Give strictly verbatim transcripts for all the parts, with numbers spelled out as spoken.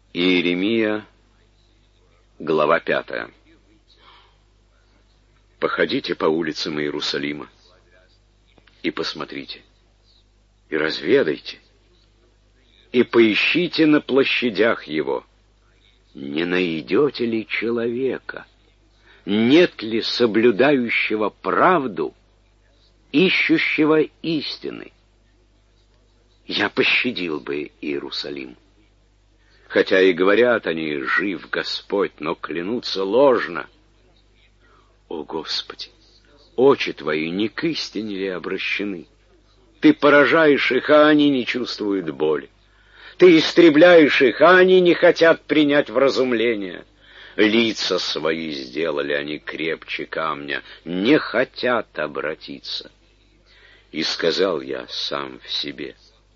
Иеремия, глава пятая. Походите по улицам Иерусалима и посмотрите, и разведайте, и поищите на площадях его, не найдете ли человека, нет ли соблюдающего правду, ищущего истины. Я пощадил бы Иерусалим. Хотя и говорят они: жив Господь, но клянутся ложно. О Господи, очи Твои не к истине ли обращены? Ты поражаешь их, а они не чувствуют боли. Ты истребляешь их, а они не хотят принять вразумление. Лица свои сделали они крепче камня, не хотят обратиться. И сказал я сам в себе: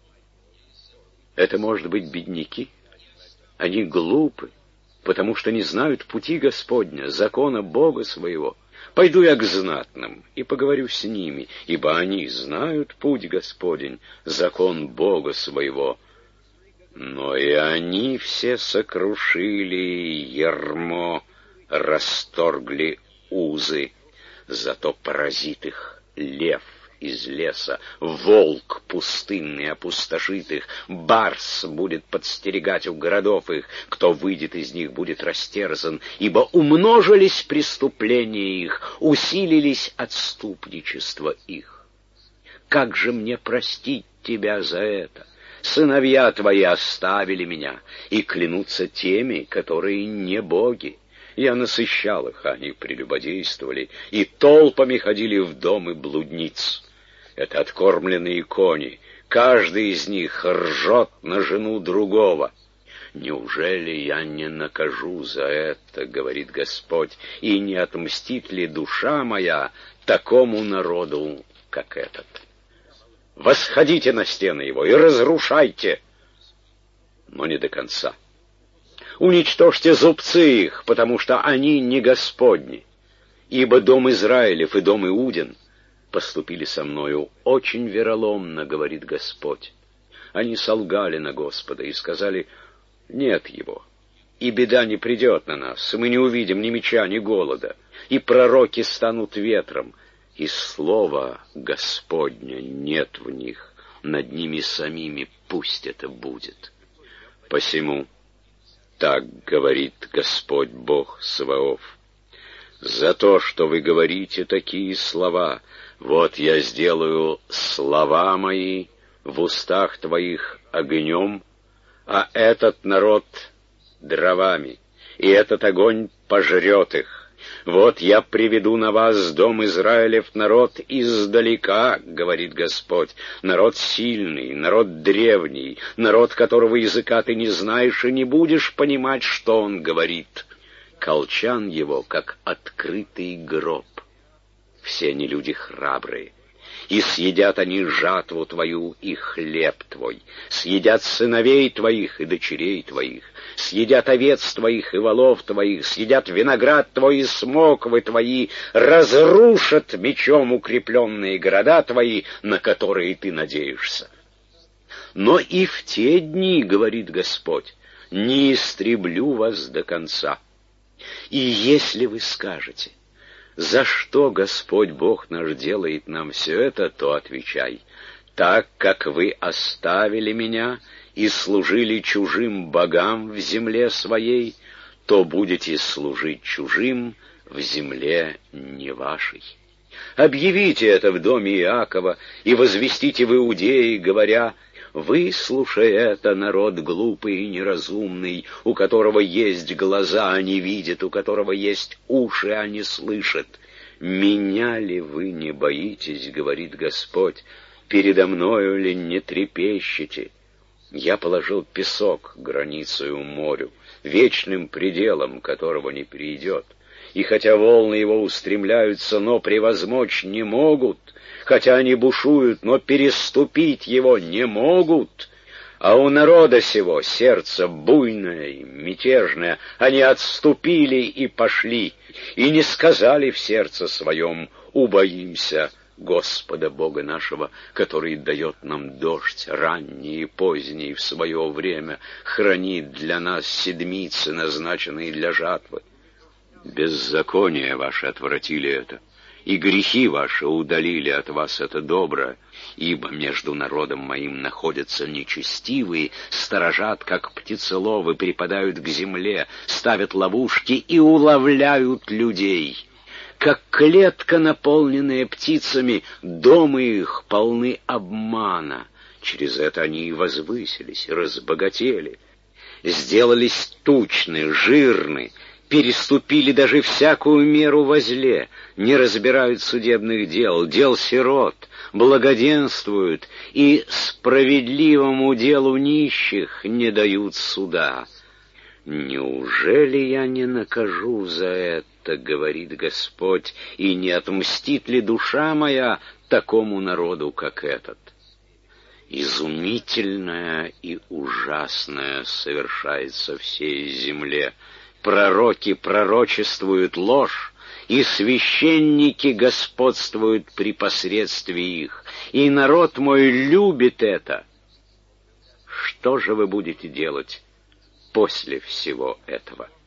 это, может быть, бедняки? Они глупы, потому что не знают пути Господня, закона Бога своего. Пойду я к знатным и поговорю с ними, ибо они знают путь Господень, закон Бога своего. Но и они все сокрушили ярмо, расторгли узы, зато поразит их лев из леса, волк пустынный опустошит их, барс будет подстерегать у городов их, кто выйдет из них, будет растерзан, ибо умножились преступления их, усилились отступничество их. Как же мне простить тебя за это? Сыновья твои оставили меня и клянутся теми, которые не боги. Я насыщал их, они прелюбодействовали, и толпами ходили в домы блудниц. Это откормленные кони, каждый из них ржет на жену другого. Неужели я не накажу за это, говорит Господь, и не отмстит ли душа моя такому народу, как этот? Восходите на стены его и разрушайте, но не до конца. Уничтожьте зубцы их, потому что они не Господни. Ибо дом Израилев и дом Иудин поступили со мною очень вероломно, говорит Господь. Они солгали на Господа и сказали: нет его, и беда не придет на нас, и мы не увидим ни меча, ни голода, и пророки станут ветром, и слова Господня нет в них, над ними самими пусть это будет. Посему так говорит Господь Бог Саваоф: за то, что вы говорите такие слова, вот я сделаю слова мои в устах твоих огнем, а этот народ дровами, и этот огонь пожрет их. Вот я приведу на вас, дом Израилев, народ издалека, говорит Господь, народ сильный, народ древний, народ, которого языка ты не знаешь и не будешь понимать, что он говорит. Колчан его, как открытый гроб. Все они люди храбрые, и съедят они жатву твою и хлеб твой, съедят сыновей твоих и дочерей твоих, съедят овец твоих и волов твоих, съедят виноград твой и смоквы твои, разрушат мечом укрепленные города твои, на которые ты надеешься. Но и в те дни, говорит Господь, не истреблю вас до конца. И если вы скажете: за что Господь Бог наш делает нам все это, то отвечай: так как вы оставили меня и служили чужим богам в земле своей, то будете служить чужим в земле не вашей. Объявите это в доме Иакова и возвестите в Иудее, говоря: выслушай это, народ глупый и неразумный, у которого есть глаза, а не видит, у которого есть уши, а не слышит. Меня ли вы не боитесь, говорит Господь, передо мною ли не трепещете? Я положил песок границею морю, вечным пределом которого не перейдет. И хотя волны его устремляются, но превозмочь не могут, хотя они бушуют, но переступить его не могут. А у народа сего сердце буйное и мятежное, они отступили и пошли, и не сказали в сердце своем: убоимся Господа Бога нашего, который дает нам дождь ранний и поздний в свое время, хранит для нас седмицы, назначенные для жатвы. Беззакония ваши отвратили это, и грехи ваши удалили от вас это добро, ибо между народом моим находятся нечестивые, сторожат, как птицеловы, припадают к земле, ставят ловушки и уловляют людей. Как клетка, наполненная птицами, дома их полны обмана. Через это они и возвысились, и разбогатели, сделались тучны, жирны, переступили даже всякую меру во зле, не разбирают судебных дел, дел сирот, благоденствуют и справедливому делу нищих не дают суда. Неужели я не накажу за это, говорит Господь, и не отмстит ли душа моя такому народу, как этот? Изумительное и ужасное совершается всей земле. Пророки пророчествуют ложь, и священники господствуют при посредстве их, и народ мой любит это. Что же вы будете делать после всего этого?